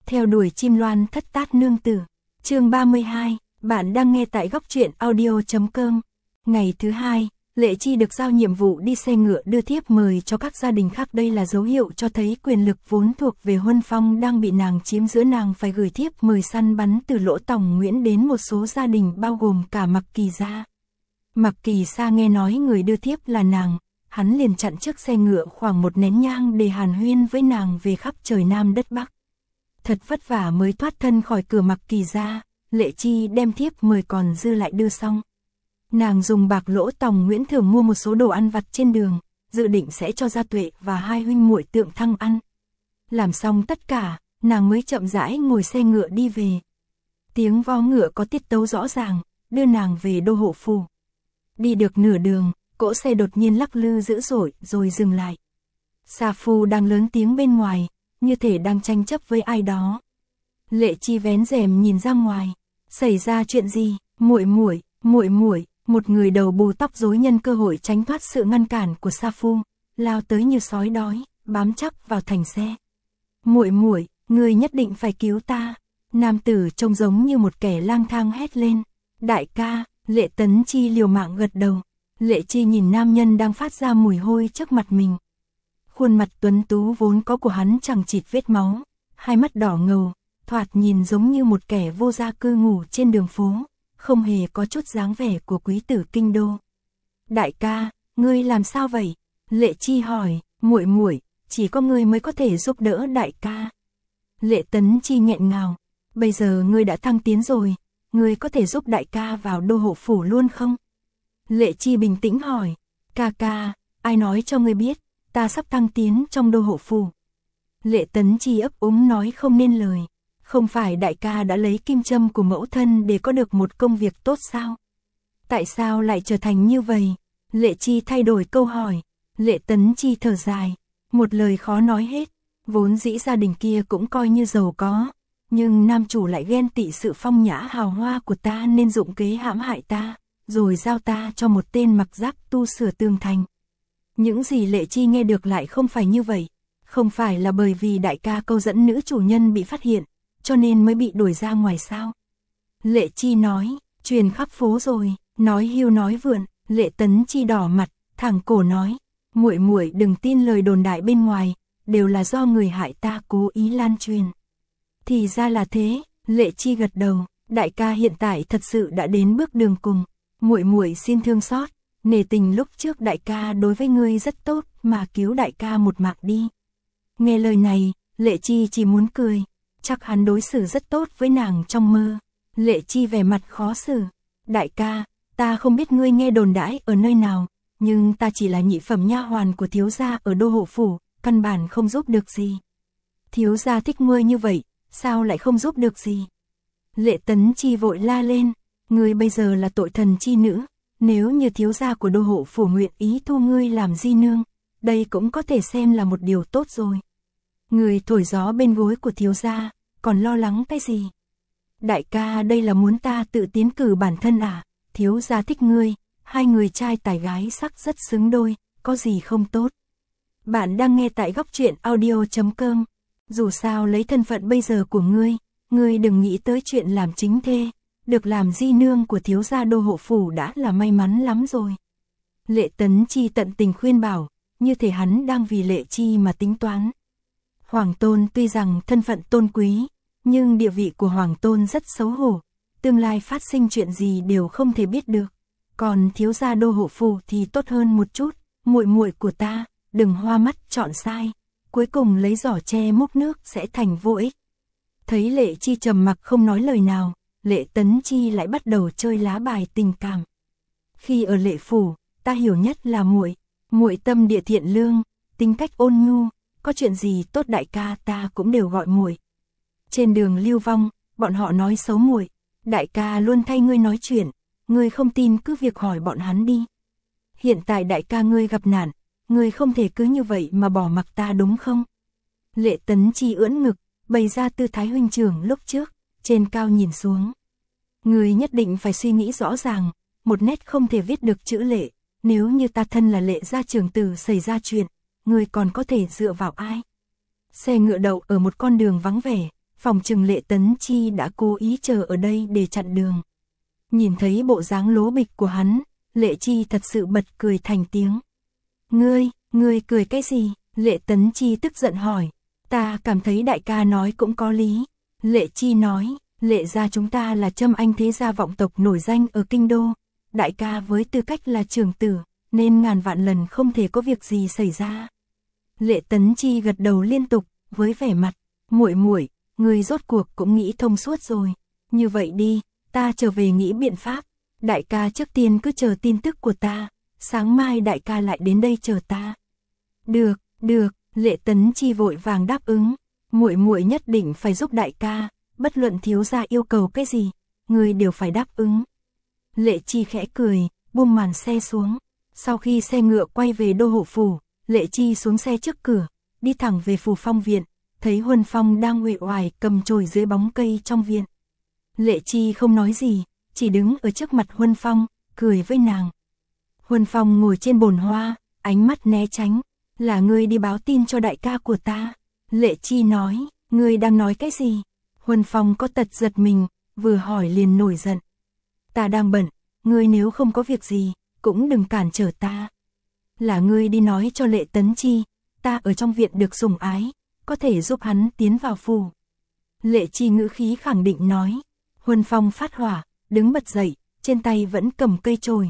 Theo đuổi chim loan thất tát nương tử. Chương 32, bạn đang nghe tại góc truyện audio.com. Ngày thứ hai, Lệ Chi được giao nhiệm vụ đi xe ngựa đưa thiếp mời cho các gia đình khác. Đây là dấu hiệu cho thấy quyền lực vốn thuộc về Huân Phong đang bị nàng chiếm giữa. Nàng phải gửi thiếp mời săn bắn từ Lỗ Tòng Nguyễn đến một số gia đình bao gồm cả Mặc Kỳ gia. Mặc Kỳ Sa nghe nói người đưa thiếp là nàng, hắn liền chặn trước xe ngựa khoảng một nén nhang để hàn huyên với nàng về khắp trời Nam đất Bắc. Thật vất vả mới thoát thân khỏi cửa Mặc Kỳ gia, Lệ Chi đem thiếp mời còn dư lại đưa xong. Nàng dùng bạc Lỗ Tòng Nguyễn thường mua một số đồ ăn vặt trên đường, dự định sẽ cho Gia Tuệ và hai huynh muội Tượng Thăng ăn. Làm xong tất cả, nàng mới chậm rãi ngồi xe ngựa đi về. Tiếng vó ngựa có tiết tấu rõ ràng, đưa nàng về đô hộ phủ. Đi được nửa đường, cỗ xe đột nhiên lắc lư dữ dội rồi dừng lại. Sa Phu đang lớn tiếng bên ngoài, như thể đang tranh chấp với ai đó. Lệ Chi vén rèm nhìn ra ngoài, xảy ra chuyện gì? Muội muội, một người đầu bù tóc rối nhân cơ hội tránh thoát sự ngăn cản của Sa Phu, lao tới như sói đói, bám chắc vào thành xe. Muội, người nhất định phải cứu ta. Nam tử trông giống như một kẻ lang thang hét lên. Đại ca. Lệ Tấn Chi liều mạng gật đầu. Lệ Chi nhìn nam nhân đang phát ra mùi hôi trước mặt mình. Khuôn mặt tuấn tú vốn có của hắn chẳng chịt vết máu, hai mắt đỏ ngầu, thoạt nhìn giống như một kẻ vô gia cư ngủ trên đường phố, không hề có chút dáng vẻ của quý tử kinh đô. Đại ca, ngươi làm sao vậy? Lệ Chi hỏi. Muội, chỉ có ngươi mới có thể giúp đỡ đại ca. Lệ Tấn Chi nghẹn ngào. Bây giờ ngươi đã thăng tiến rồi, ngươi có thể giúp đại ca vào đô hộ phủ luôn không? Lệ Chi bình tĩnh hỏi. Ca, ai nói cho ngươi biết, ta sắp thăng tiến trong đô hộ phủ. Lệ Tấn Chi ấp úng nói không nên lời. Không phải đại ca đã lấy kim châm của mẫu thân để có được một công việc tốt sao? Tại sao lại trở thành như vậy? Lệ Chi thay đổi câu hỏi. Lệ Tấn Chi thở dài. Một lời khó nói hết. Vốn dĩ gia đình kia cũng coi như giàu có, nhưng nam chủ lại ghen tị sự phong nhã hào hoa của ta nên dụng kế hãm hại ta, rồi giao ta cho một tên mặc giáp tu sửa tường thành. Những gì Lệ Chi nghe được lại không phải như vậy. Không phải là bởi vì đại ca câu dẫn nữ chủ nhân bị phát hiện, cho nên mới bị đuổi ra ngoài sao? Lệ Chi nói. Truyền khắp phố rồi. Nói hưu nói vượn. Lệ Tấn Chi đỏ mặt, thẳng cổ nói. Muội đừng tin lời đồn đại bên ngoài, đều là do người hại ta cố ý lan truyền. Thì ra là thế. Lệ Chi gật đầu. Đại ca hiện tại thật sự đã đến bước đường cùng. Muội xin thương xót, nể tình lúc trước đại ca đối với ngươi rất tốt mà cứu đại ca một mạng đi. Nghe lời này, Lệ Chi chỉ muốn cười. Chắc hắn đối xử rất tốt với nàng trong mơ. Lệ Chi vẻ mặt khó xử. Đại ca, ta không biết ngươi nghe đồn đãi ở nơi nào, nhưng ta chỉ là nhị phẩm nha hoàn của thiếu gia ở đô hộ phủ, căn bản không giúp được gì. Thiếu gia thích ngươi như vậy, sao lại không giúp được gì? Lệ Tấn Chi vội la lên. Ngươi bây giờ là tội thần chi nữ, nếu như thiếu gia của đô hộ phủ nguyện ý thu ngươi làm di nương, đây cũng có thể xem là một điều tốt rồi. Ngươi thổi gió bên gối của thiếu gia, còn lo lắng cái gì? Đại ca đây là muốn ta tự tiến cử bản thân à? Thiếu gia thích ngươi, hai người trai tài gái sắc rất xứng đôi, có gì không tốt? Bạn đang nghe tại góc truyện audio.com. Dù sao lấy thân phận bây giờ của ngươi đừng nghĩ tới chuyện làm chính thê, được làm di nương của thiếu gia đô hộ phủ đã là may mắn lắm rồi. Lệ Tấn Chi tận tình khuyên bảo, như thể hắn đang vì Lệ Chi mà tính toán. Hoàng tôn tuy rằng thân phận tôn quý, nhưng địa vị của Hoàng tôn rất xấu hổ, tương lai phát sinh chuyện gì đều không thể biết được. Còn thiếu gia đô hộ phủ thì tốt hơn một chút. Muội của ta, đừng hoa mắt chọn sai, cuối cùng lấy giỏ tre múc nước sẽ thành vô ích. Thấy Lệ Chi trầm mặc không nói lời nào, Lệ Tấn Chi lại bắt đầu chơi lá bài tình cảm. Khi ở Lệ phủ, ta hiểu nhất là muội tâm địa thiện lương, tính cách ôn nhu, có chuyện gì tốt đại ca ta cũng đều gọi muội. Trên đường lưu vong, bọn họ nói xấu muội, đại ca luôn thay ngươi nói chuyện, ngươi không tin cứ việc hỏi bọn hắn đi. Hiện tại đại ca ngươi gặp nạn, ngươi không thể cứ như vậy mà bỏ mặc ta đúng không? Lệ Tấn Chi ưỡn ngực, bày ra tư thái huynh trưởng lúc trước, trên cao nhìn xuống. Ngươi nhất định phải suy nghĩ rõ ràng, một nét không thể viết được chữ Lệ, nếu như ta thân là Lệ gia trưởng tử xảy ra chuyện, ngươi còn có thể dựa vào ai? Xe ngựa đậu ở một con đường vắng vẻ, phòng chừng Lệ Tấn Chi đã cố ý chờ ở đây để chặn đường. Nhìn thấy bộ dáng lố bịch của hắn, Lệ Chi thật sự bật cười thành tiếng. Ngươi cười cái gì? Lệ Tấn Chi tức giận hỏi. Ta cảm thấy đại ca nói cũng có lý. Lệ Chi nói, Lệ gia chúng ta là Trâm Anh thế gia vọng tộc nổi danh ở kinh đô. Đại ca với tư cách là trưởng tử, nên ngàn vạn lần không thể có việc gì xảy ra. Lệ Tấn Chi gật đầu liên tục, với vẻ mặt, muội, ngươi rốt cuộc cũng nghĩ thông suốt rồi. Như vậy đi, ta trở về nghĩ biện pháp. Đại ca trước tiên cứ chờ tin tức của ta, sáng mai đại ca lại đến đây chờ ta. Được, Lệ Tấn Chi vội vàng đáp ứng. Muội nhất định phải giúp đại ca, bất luận thiếu gia yêu cầu cái gì, ngươi đều phải đáp ứng. Lệ Chi khẽ cười, buông màn xe xuống. Sau khi xe ngựa quay về đô hộ phủ, Lệ Chi xuống xe trước cửa, đi thẳng về phủ Phong viện, thấy Huân Phong đang uể oải cầm chổi dưới bóng cây trong viện. Lệ Chi không nói gì, chỉ đứng ở trước mặt Huân Phong, cười với nàng. Huân Phong ngồi trên bồn hoa, ánh mắt né tránh. Là ngươi đi báo tin cho đại ca của ta. Lệ Chi nói, ngươi đang nói cái gì? Huân Phong có tật giật mình, vừa hỏi liền nổi giận. Ta đang bận, ngươi nếu không có việc gì, cũng đừng cản trở ta. Là ngươi đi nói cho Lệ Tấn Chi, ta ở trong viện được sủng ái, có thể giúp hắn tiến vào phủ. Lệ Chi ngữ khí khẳng định nói. Huân Phong phát hỏa, đứng bật dậy, trên tay vẫn cầm cây chổi.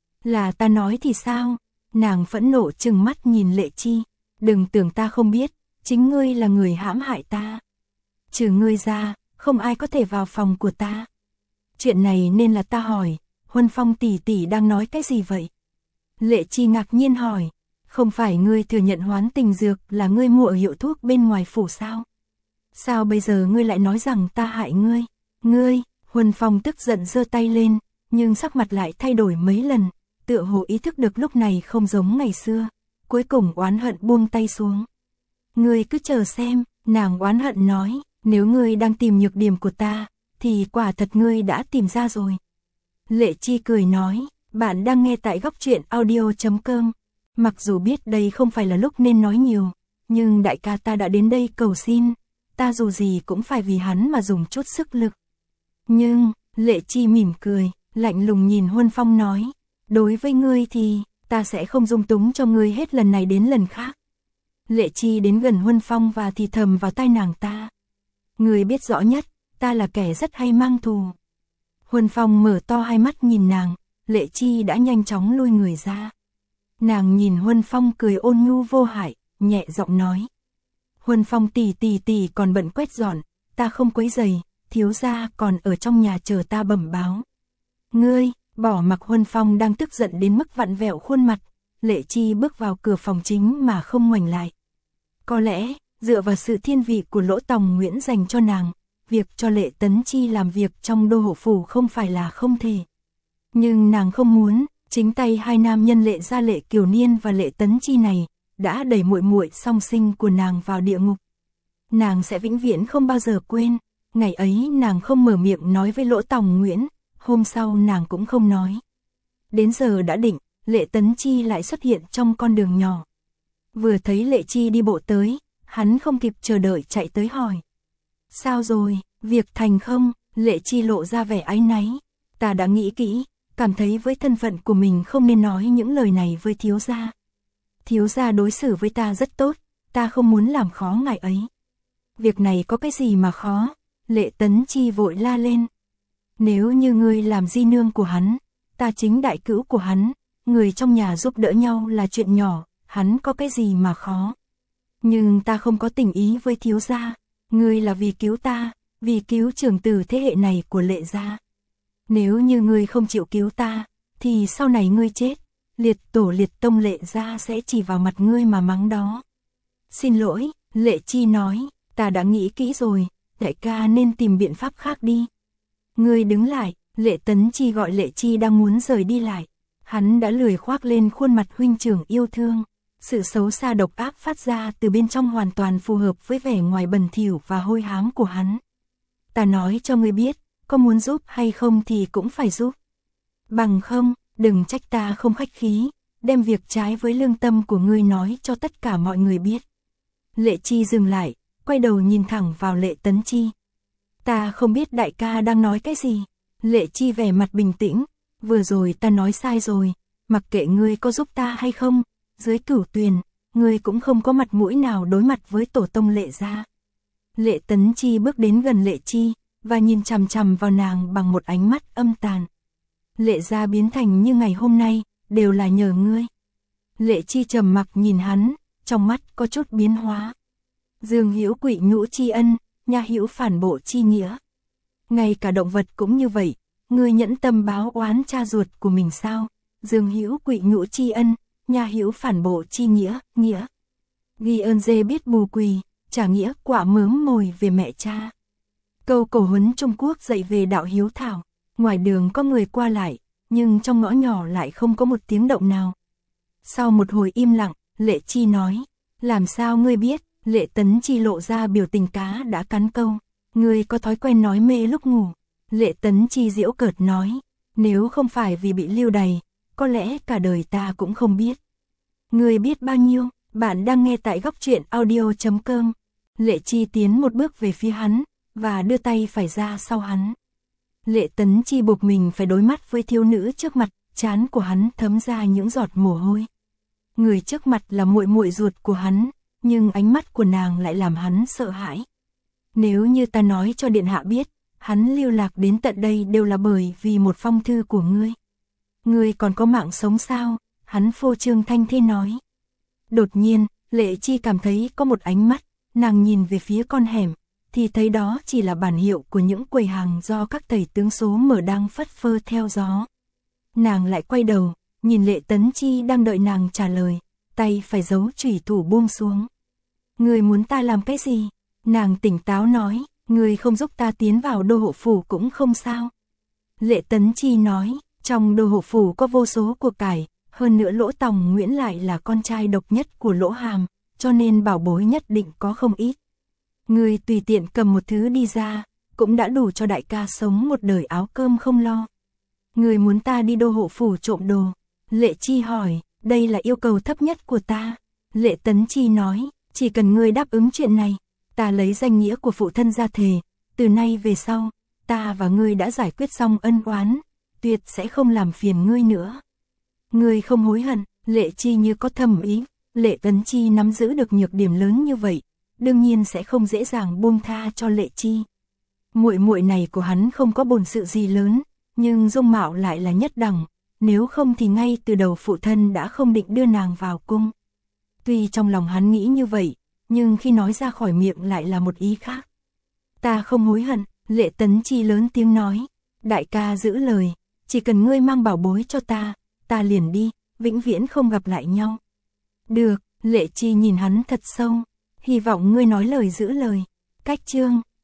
Là ta nói thì sao? Nàng phẫn nộ trừng mắt nhìn Lệ Chi. Đừng tưởng ta không biết, chính ngươi là người hãm hại ta. Trừ ngươi ra, không ai có thể vào phòng của ta. Chuyện này nên là ta hỏi, Huân Phong tỷ tỷ đang nói cái gì vậy? Lệ Chi ngạc nhiên hỏi, không phải ngươi thừa nhận hoán tình dược là ngươi mua ở hiệu thuốc bên ngoài phủ sao? Sao bây giờ ngươi lại nói rằng ta hại ngươi? Ngươi, Huân Phong tức giận giơ tay lên, nhưng sắc mặt lại thay đổi mấy lần, tựa hồ ý thức được lúc này không giống ngày xưa, cuối cùng oán hận buông tay xuống. Ngươi cứ chờ xem, nàng oán hận nói, nếu ngươi đang tìm nhược điểm của ta, thì quả thật ngươi đã tìm ra rồi. Lệ Chi cười nói, bạn đang nghe tại Góc Truyện Audio.com. Mặc dù biết đây không phải là lúc nên nói nhiều, nhưng đại ca ta đã đến đây cầu xin, ta dù gì cũng phải vì hắn mà dùng chút sức lực. Nhưng, Lệ Chi mỉm cười, lạnh lùng nhìn Huân Phong nói, đối với ngươi thì, ta sẽ không dung túng cho ngươi hết lần này đến lần khác. Lệ Chi đến gần Huân Phong và thì thầm vào tai nàng ta. Ngươi biết rõ nhất, ta là kẻ rất hay mang thù. Huân Phong mở to hai mắt nhìn nàng, Lệ Chi đã nhanh chóng lui người ra. Nàng nhìn Huân Phong cười ôn nhu vô hại, nhẹ giọng nói. Huân Phong tỷ còn bận quét dọn, ta không quấy rầy, thiếu gia còn ở trong nhà chờ ta bẩm báo. Ngươi, bỏ mặc Huân Phong đang tức giận đến mức vặn vẹo khuôn mặt, Lệ Chi bước vào cửa phòng chính mà không ngoảnh lại. Có lẽ, dựa vào sự thiên vị của Lỗ Tòng Nguyễn dành cho nàng, việc cho Lệ Tấn Chi làm việc trong đô hộ phủ không phải là không thể. Nhưng nàng không muốn, chính tay hai nam nhân Lệ gia Lệ Kiều Niên và Lệ Tấn Chi này, đã đẩy muội muội song sinh của nàng vào địa ngục. Nàng sẽ vĩnh viễn không bao giờ quên, ngày ấy nàng không mở miệng nói với Lỗ Tòng Nguyễn, hôm sau nàng cũng không nói. Đến giờ đã định, Lệ Tấn Chi lại xuất hiện trong con đường nhỏ. Vừa thấy Lệ Chi đi bộ tới, hắn không kịp chờ đợi chạy tới hỏi. Sao rồi, việc thành không? Lệ Chi lộ ra vẻ áy náy. Ta đã nghĩ kỹ, cảm thấy với thân phận của mình không nên nói những lời này với thiếu gia. Thiếu gia đối xử với ta rất tốt, ta không muốn làm khó ngài ấy. Việc này có cái gì mà khó? Lệ Tấn Chi vội la lên. Nếu như ngươi làm di nương của hắn, ta chính đại cữu của hắn, người trong nhà giúp đỡ nhau là chuyện nhỏ, hắn có cái gì mà khó. Nhưng ta không có tình ý với thiếu gia, ngươi là vì cứu ta, vì cứu trưởng tử thế hệ này của Lệ gia. Nếu như ngươi không chịu cứu ta, thì sau này ngươi chết, liệt tổ liệt tông Lệ gia sẽ chỉ vào mặt ngươi mà mắng đó. Xin lỗi, Lệ Chi nói, ta đã nghĩ kỹ rồi, đại ca nên tìm biện pháp khác đi. Ngươi đứng lại, Lệ Tấn Chi gọi Lệ Chi đang muốn rời đi lại. Hắn đã lười khoác lên khuôn mặt huynh trưởng yêu thương. Sự xấu xa độc ác phát ra từ bên trong hoàn toàn phù hợp với vẻ ngoài bẩn thỉu và hôi hám của hắn. Ta nói cho ngươi biết, có muốn giúp hay không thì cũng phải giúp. Bằng không, đừng trách ta không khách khí, đem việc trái với lương tâm của ngươi nói cho tất cả mọi người biết. Lệ Chi dừng lại, quay đầu nhìn thẳng vào Lệ Tấn Chi. Ta không biết đại ca đang nói cái gì. Lệ Chi vẻ mặt bình tĩnh, vừa rồi ta nói sai rồi, mặc kệ ngươi có giúp ta hay không, dưới Cửu Tuyền, ngươi cũng không có mặt mũi nào đối mặt với tổ tông Lệ gia. Lệ Tấn Chi bước đến gần Lệ Chi, và nhìn chằm chằm vào nàng bằng một ánh mắt âm tàn. Lệ gia biến thành như ngày hôm nay, đều là nhờ ngươi. Lệ Chi trầm mặc nhìn hắn, trong mắt có chút biến hóa. Dương hữu quỵ nhũ tri ân, nha hữu phản bộ chi nghĩa. Ngay cả động vật cũng như vậy, ngươi nhẫn tâm báo oán cha ruột của mình sao? Dương hữu quỵ nhũ tri ân, nha hữu phản bộ chi nghĩa, nghĩa. Ghi ơn dê biết bù quỳ, trả nghĩa quả mớm mồi về mẹ cha. Câu cổ huấn Trung Quốc dạy về đạo hiếu thảo, ngoài đường có người qua lại, nhưng trong ngõ nhỏ lại không có một tiếng động nào. Sau một hồi im lặng, Lệ Chi nói, làm sao ngươi biết? Lệ Tấn Chi lộ ra biểu tình cá đã cắn câu, ngươi có thói quen nói mê lúc ngủ. Lệ Tấn Chi giễu cợt nói, nếu không phải vì bị lưu đày, có lẽ cả đời ta cũng không biết. Ngươi biết bao nhiêu? Bạn đang nghe tại góc truyện audio.com. Lệ Chi tiến một bước về phía hắn, và đưa tay phải ra sau hắn. Lệ Tấn Chi buộc mình phải đối mắt với thiếu nữ trước mặt, trán của hắn thấm ra những giọt mồ hôi. Người trước mặt là muội muội ruột của hắn, nhưng ánh mắt của nàng lại làm hắn sợ hãi. Nếu như ta nói cho điện hạ biết, hắn lưu lạc đến tận đây đều là bởi vì một phong thư của ngươi. Ngươi còn có mạng sống sao? Hắn phô trương thanh thế nói. Đột nhiên, Lệ Chi cảm thấy có một ánh mắt, nàng nhìn về phía con hẻm, thì thấy đó chỉ là bản hiệu của những quầy hàng do các thầy tướng số mở đang phất phơ theo gió. Nàng lại quay đầu, nhìn Lệ Tấn Chi đang đợi nàng trả lời, tay phải giấu chủy thủ buông xuống. Ngươi muốn ta làm cái gì? Nàng tỉnh táo nói, ngươi không giúp ta tiến vào đô hộ phủ cũng không sao. Lệ Tấn Chi nói, trong đô hộ phủ có vô số của cải, hơn nữa Lỗ Tòng Nguyễn lại là con trai độc nhất của Lỗ Hàm, cho nên bảo bối nhất định có không ít. Ngươi tùy tiện cầm một thứ đi ra, cũng đã đủ cho đại ca sống một đời áo cơm không lo. Ngươi muốn ta đi đô hộ phủ trộm đồ? Lệ Chi hỏi, đây là yêu cầu thấp nhất của ta. Lệ Tấn Chi nói, chỉ cần ngươi đáp ứng chuyện này, ta lấy danh nghĩa của phụ thân ra thề, từ nay về sau, ta và ngươi đã giải quyết xong ân oán, tuyệt sẽ không làm phiền ngươi nữa. Ngươi không hối hận? Lệ Chi như có thầm ý, Lệ Tấn Chi nắm giữ được nhược điểm lớn như vậy, đương nhiên sẽ không dễ dàng buông tha cho Lệ Chi. Muội muội này của hắn không có bổn sự gì lớn, nhưng dung mạo lại là nhất đẳng, nếu không thì ngay từ đầu phụ thân đã không định đưa nàng vào cung. Tuy trong lòng hắn nghĩ như vậy, nhưng khi nói ra khỏi miệng lại là một ý khác. Ta không hối hận, Lệ Tấn Chi lớn tiếng nói, đại ca giữ lời, chỉ cần ngươi mang bảo bối cho ta, ta liền đi, vĩnh viễn không gặp lại nhau. Được, Lệ Chi nhìn hắn thật sâu, hy vọng ngươi nói lời giữ lời. Cách chương